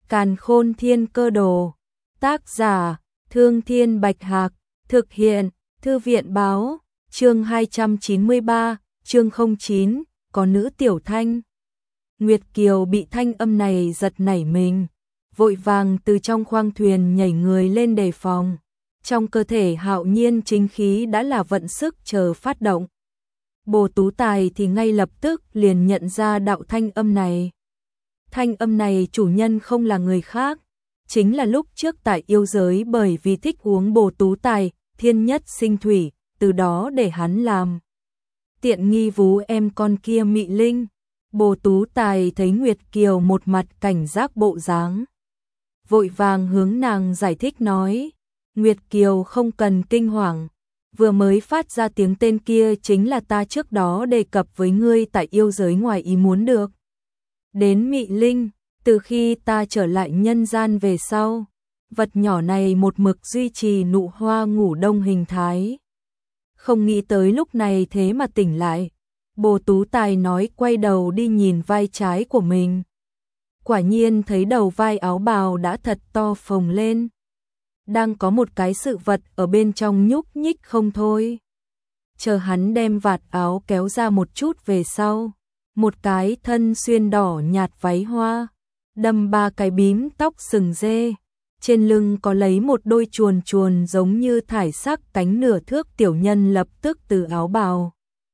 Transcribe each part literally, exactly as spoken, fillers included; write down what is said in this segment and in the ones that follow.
Càn Khôn Thiên Cơ Đồ. Tác giả: Thương Thiên Bạch Hạc. Thực hiện: Thư viện báo. Chương hai trăm chín mươi ba, chương không chín, có nữ tiểu thanh. Nguyệt Kiều bị thanh âm này giật nảy mình, vội vàng từ trong khoang thuyền nhảy người lên đề phòng. Trong cơ thể hạo nhiên chính khí đã là vận sức chờ phát động. Bồ Tú Tài thì ngay lập tức liền nhận ra đạo thanh âm này. Thanh âm này chủ nhân không là người khác, chính là lúc trước tại yêu giới bởi vì thích uống Bồ Tú Tài, thiên nhất sinh thủy, từ đó để hắn làm tiện nghi vú em con kia Mị Linh. Bồ Tú Tài thấy Nguyệt Kiều một mặt cảnh giác bộ dáng, vội vàng hướng nàng giải thích nói: Nguyệt Kiều không cần kinh hoàng, vừa mới phát ra tiếng tên kia chính là ta trước đó đề cập với ngươi tại yêu giới ngoài ý muốn được đến Mị Linh. Từ khi ta trở lại nhân gian về sau, vật nhỏ này một mực duy trì nụ hoa ngủ đông hình thái. Không nghĩ tới lúc này thế mà tỉnh lại. Bồ Tú Tài nói, quay đầu đi nhìn vai trái của mình. Quả nhiên thấy đầu vai áo bào đã thật to phồng lên. Đang có một cái sự vật ở bên trong nhúc nhích không thôi. Chờ hắn đem vạt áo kéo ra một chút về sau, một cái thân xuyên đỏ nhạt váy hoa, đâm ba cái bím tóc sừng dê, trên lưng có lấy một đôi chuồn chuồn giống như thải sắc cánh nửa thước tiểu nhân lập tức từ áo bào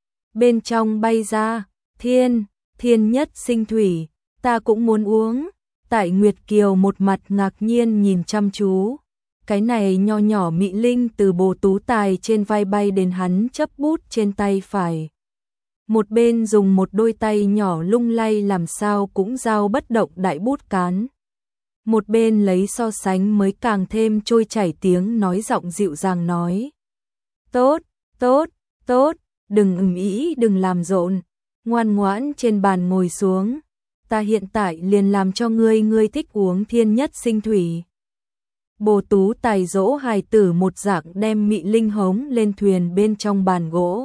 bên trong bay ra. Thiên, thiên nhất sinh thủy, ta cũng muốn uống. Tại Nguyệt Kiều một mặt ngạc nhiên nhìn chăm chú. Cái này nho nhỏ Mị Linh từ Bồ Tú Tài trên vai bay đến hắn chấp bút trên tay phải. Một bên dùng một đôi tay nhỏ lung lay làm sao cũng dao bất động đại bút cán. Một bên lấy so sánh mới càng thêm trôi chảy tiếng nói giọng dịu dàng nói: Tốt, tốt, tốt, đừng ầm ĩ, đừng làm rộn, ngoan ngoãn trên bàn ngồi xuống, ta hiện tại liền làm cho ngươi, ngươi thích uống thiên nhất sinh thủy. Bồ Tú Tài dỗ hài tử một dạng đem Mị Linh hống lên thuyền bên trong bàn gỗ.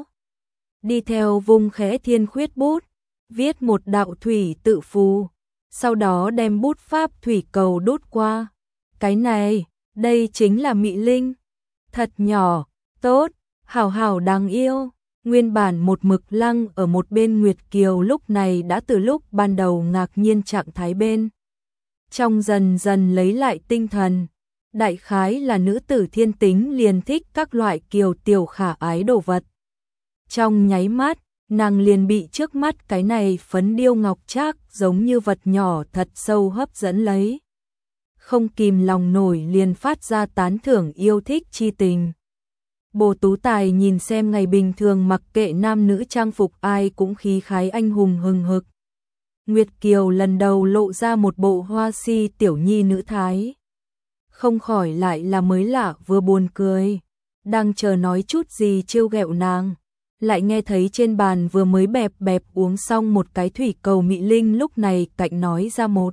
Đi theo vung khẽ thiên khuyết bút, viết một đạo thủy tự phù, sau đó đem bút pháp thủy cầu đốt qua. Cái này, đây chính là Mị Linh. Thật nhỏ, tốt, hảo hảo đáng yêu. Nguyên bản một mực lăng ở một bên Nguyệt Kiều lúc này đã từ lúc ban đầu ngạc nhiên trạng thái bên trong dần dần lấy lại tinh thần. Đại khái là nữ tử thiên tính liền thích các loại kiều tiểu khả ái đồ vật. Trong nháy mắt, nàng liền bị trước mắt cái này phấn điêu ngọc trác giống như vật nhỏ thật sâu hấp dẫn lấy. Không kìm lòng nổi liền phát ra tán thưởng yêu thích chi tình. Bồ Tú Tài nhìn xem ngày bình thường mặc kệ nam nữ trang phục ai cũng khí khái anh hùng hừng hực. Nguyệt Kiều lần đầu lộ ra một bộ hoa si tiểu nhi nữ thái. Không khỏi lại là mới lạ vừa buồn cười. Đang chờ nói chút gì trêu ghẹo nàng, lại nghe thấy trên bàn vừa mới bẹp bẹp uống xong một cái thủy cầu Mị Linh lúc này cạnh nói ra một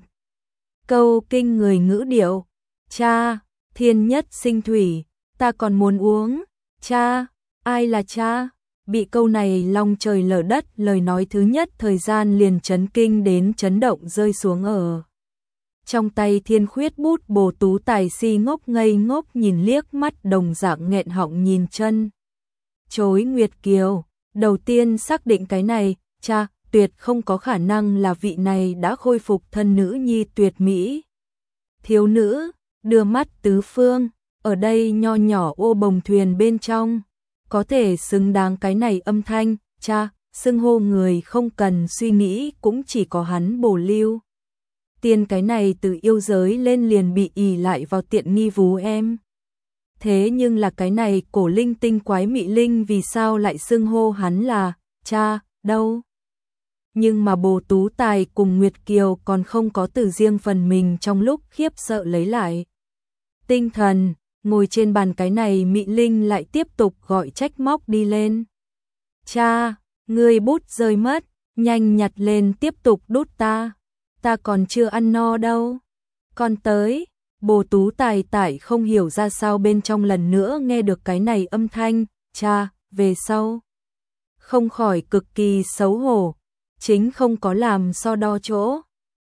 câu kinh người ngữ điệu: Cha, thiên nhất sinh thủy, ta còn muốn uống. Cha, ai là cha? Bị câu này long trời lở đất lời nói thứ nhất thời gian liền chấn kinh đến chấn động rơi xuống ở trong tay thiên khuyết bút. Bồ Tú Tài si ngốc ngây ngốc nhìn liếc mắt đồng dạng nghẹn họng nhìn chân chối Nguyệt Kiều. Đầu tiên xác định cái này, cha, tuyệt không có khả năng là vị này đã khôi phục thân nữ nhi tuyệt mỹ thiếu nữ, đưa mắt tứ phương. Ở đây nho nhỏ ô bồng thuyền bên trong, có thể xứng đáng cái này âm thanh, cha, xưng hô người không cần suy nghĩ cũng chỉ có hắn Bồ Lưu Tiên cái này từ yêu giới lên liền bị ỷ lại vào tiện nghi vú em. Thế nhưng là cái này cổ linh tinh quái Mị Linh vì sao lại xưng hô hắn là cha đâu? Nhưng mà Bồ Tú Tài cùng Nguyệt Kiều còn không có từ riêng phần mình trong lúc khiếp sợ lấy lại tinh thần. Ngồi trên bàn cái này Mị Linh lại tiếp tục gọi trách móc đi lên: Cha, ngươi bút rơi mất, nhanh nhặt lên tiếp tục đút ta, ta còn chưa ăn no đâu. Con tới. Bồ Tú Tài tại không hiểu ra sao bên trong lần nữa nghe được cái này âm thanh, cha, về sau. Không khỏi cực kỳ xấu hổ, chính không có làm so đo chỗ.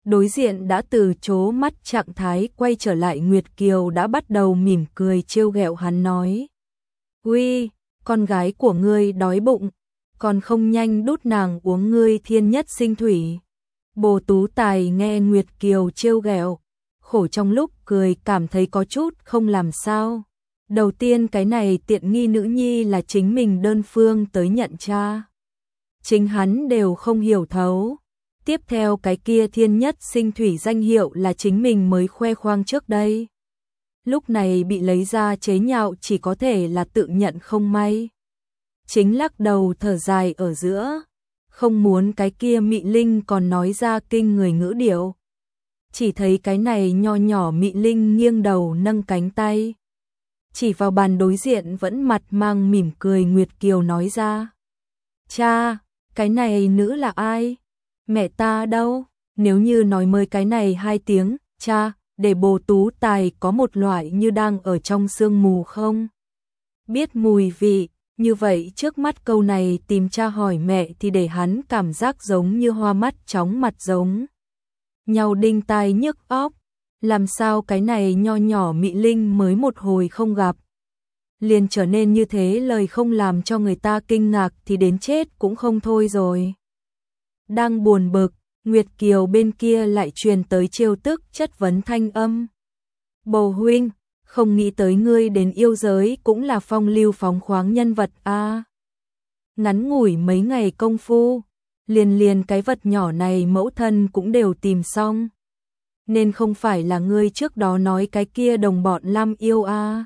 Đối diện đã từ chố mắt trạng thái quay trở lại, Nguyệt Kiều đã bắt đầu mỉm cười trêu ghẹo hắn nói. Uy, con gái của ngươi đói bụng, còn không nhanh đút nàng uống ngươi thiên nhất sinh thủy. Bồ Tú Tài nghe Nguyệt Kiều trêu ghẹo, khổ trong lúc cười cảm thấy có chút không làm sao. Đầu tiên cái này tiện nghi nữ nhi là chính mình đơn phương tới nhận cha. Chính hắn đều không hiểu thấu. Tiếp theo cái kia thiên nhất sinh thủy danh hiệu là chính mình mới khoe khoang trước đây. Lúc này bị lấy ra chế nhạo chỉ có thể là tự nhận không may. Chính lắc đầu thở dài ở giữa, không muốn cái kia Mị Linh còn nói ra kinh người ngữ điệu. Chỉ thấy cái này nho nhỏ Mị Linh nghiêng đầu nâng cánh tay, chỉ vào bàn đối diện vẫn mặt mang mỉm cười Nguyệt Kiều nói ra. Cha, cái này nữ là ai? Mẹ ta đâu? Nếu như nói mới cái này hai tiếng, cha, để Bồ Tú Tài có một loại như đang ở trong sương mù không biết mùi vị, như vậy trước mắt câu này tìm cha hỏi mẹ thì để hắn cảm giác giống như hoa mắt chóng mặt giống nhau đinh tai nhức óc. Làm sao cái này nho nhỏ Mị Linh mới một hồi không gặp liền trở nên như thế, lời không làm cho người ta kinh ngạc thì đến chết cũng không thôi rồi. Đang buồn bực, Nguyệt Kiều bên kia lại truyền tới trêu tức chất vấn thanh âm. Bồ huynh, không nghĩ tới ngươi đến yêu giới cũng là phong lưu phóng khoáng nhân vật a. À. Ngắn ngủi mấy ngày công phu, liền liền cái vật nhỏ này mẫu thân cũng đều tìm xong. Nên không phải là ngươi trước đó nói cái kia đồng bọn Lam Yêu a. À.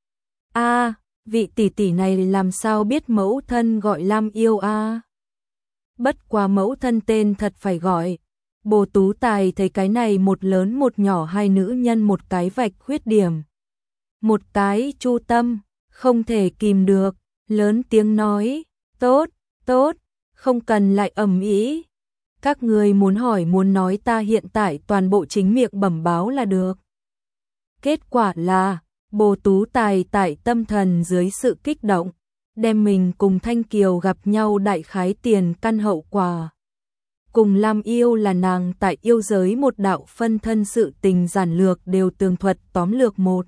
A, à, vị tỷ tỷ này làm sao biết mẫu thân gọi Lam Yêu a? À? Bất quá mẫu thân tên thật phải gọi. Bồ Tú Tài thấy cái này một lớn một nhỏ hai nữ nhân một cái vạch khuyết điểm, một cái chu tâm, không thể kìm được, lớn tiếng nói, tốt, tốt, không cần lại ầm ĩ. Các người muốn hỏi muốn nói ta hiện tại toàn bộ chính miệng bẩm báo là được. Kết quả là, Bồ Tú Tài tại tâm thần dưới sự kích động, đem mình cùng Thanh Kiều gặp nhau đại khái tiền căn hậu quả. Cùng Lam Yêu là nàng tại yêu giới một đạo phân thân sự tình giản lược đều tường thuật tóm lược một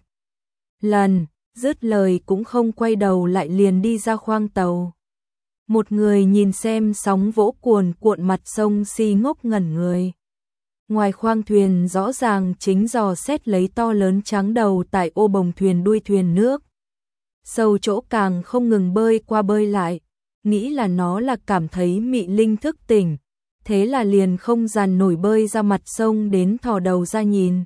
lần, dứt lời cũng không quay đầu lại liền đi ra khoang tàu. Một người nhìn xem sóng vỗ cuồn cuộn mặt sông si ngốc ngẩn người. Ngoài khoang thuyền rõ ràng chính dò xét lấy to lớn trắng đầu tại ô bồng thuyền đuôi thuyền nước. Sâu chỗ càng không ngừng bơi qua bơi lại, nghĩ là nó là cảm thấy Mị Linh thức tỉnh, thế là liền không dàn nổi bơi ra mặt sông đến thò đầu ra nhìn.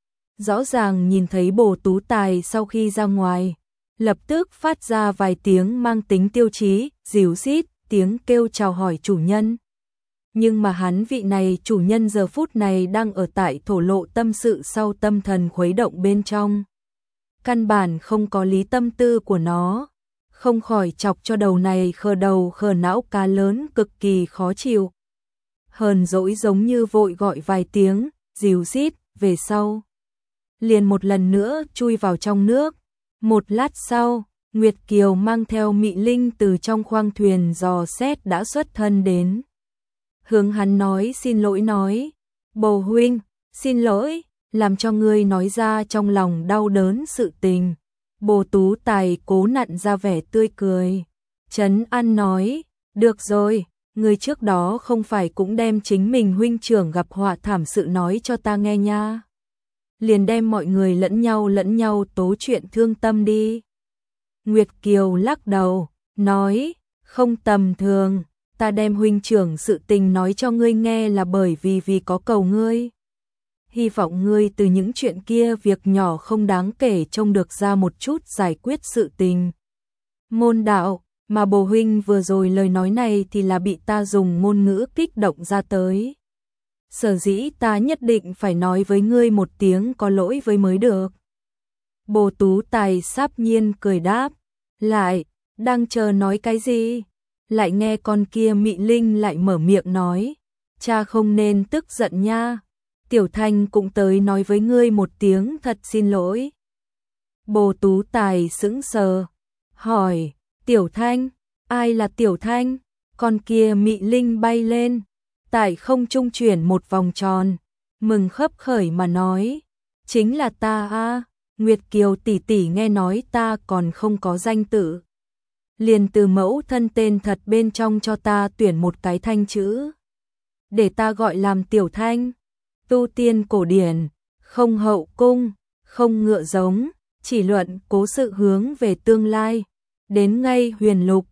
Rõ ràng nhìn thấy Bồ Tú Tài sau khi ra ngoài, lập tức phát ra vài tiếng mang tính tiêu chí, díu rít, tiếng kêu chào hỏi chủ nhân. Nhưng mà hắn vị này chủ nhân giờ phút này đang ở tại thổ lộ tâm sự sau tâm thần khuấy động bên trong. Căn bản không có lý tâm tư của nó, không khỏi chọc cho đầu này khờ đầu khờ não cá lớn cực kỳ khó chịu. Hờn dỗi giống như vội gọi vài tiếng, díu rít, về sau. Liền một lần nữa chui vào trong nước. Một lát sau, Nguyệt Kiều mang theo Mị Linh từ trong khoang thuyền dò xét đã xuất thân đến. Hướng hắn nói xin lỗi nói, Bồ huynh, xin lỗi, làm cho ngươi nói ra trong lòng đau đớn sự tình. Bồ Tú Tài cố nặn ra vẻ tươi cười, trấn an nói, được rồi, ngươi trước đó không phải cũng đem chính mình huynh trưởng gặp họa thảm sự nói cho ta nghe nha. Liền đem mọi người lẫn nhau lẫn nhau tố chuyện thương tâm đi. Nguyệt Kiều lắc đầu, nói, không tầm thường, ta đem huynh trưởng sự tình nói cho ngươi nghe là bởi vì vì có cầu ngươi. Hy vọng ngươi từ những chuyện kia việc nhỏ không đáng kể trông được ra một chút giải quyết sự tình. Môn đạo, mà bồ huynh vừa rồi lời nói này thì là bị ta dùng ngôn ngữ kích động ra tới. Sở dĩ ta nhất định phải nói với ngươi một tiếng có lỗi với mới được. Bồ Tú Tài sáp nhiên cười đáp, lại, đang chờ nói cái gì? Lại nghe con kia Mị Linh lại mở miệng nói, cha không nên tức giận nha, Tiểu Thanh cũng tới nói với ngươi một tiếng thật xin lỗi. Bồ Tú Tài sững sờ, hỏi, Tiểu Thanh, ai là Tiểu Thanh? Con kia Mị Linh bay lên, tại không trung chuyển một vòng tròn, mừng khấp khởi mà nói, chính là ta a, Nguyệt Kiều tỷ tỷ nghe nói ta còn không có danh tự, liền từ mẫu thân tên thật bên trong cho ta tuyển một cái thanh chữ, để ta gọi làm Tiểu Thanh. Tu tiên cổ điển, không hậu cung, không ngựa giống, chỉ luận cố sự hướng về tương lai, đến ngay huyền lục,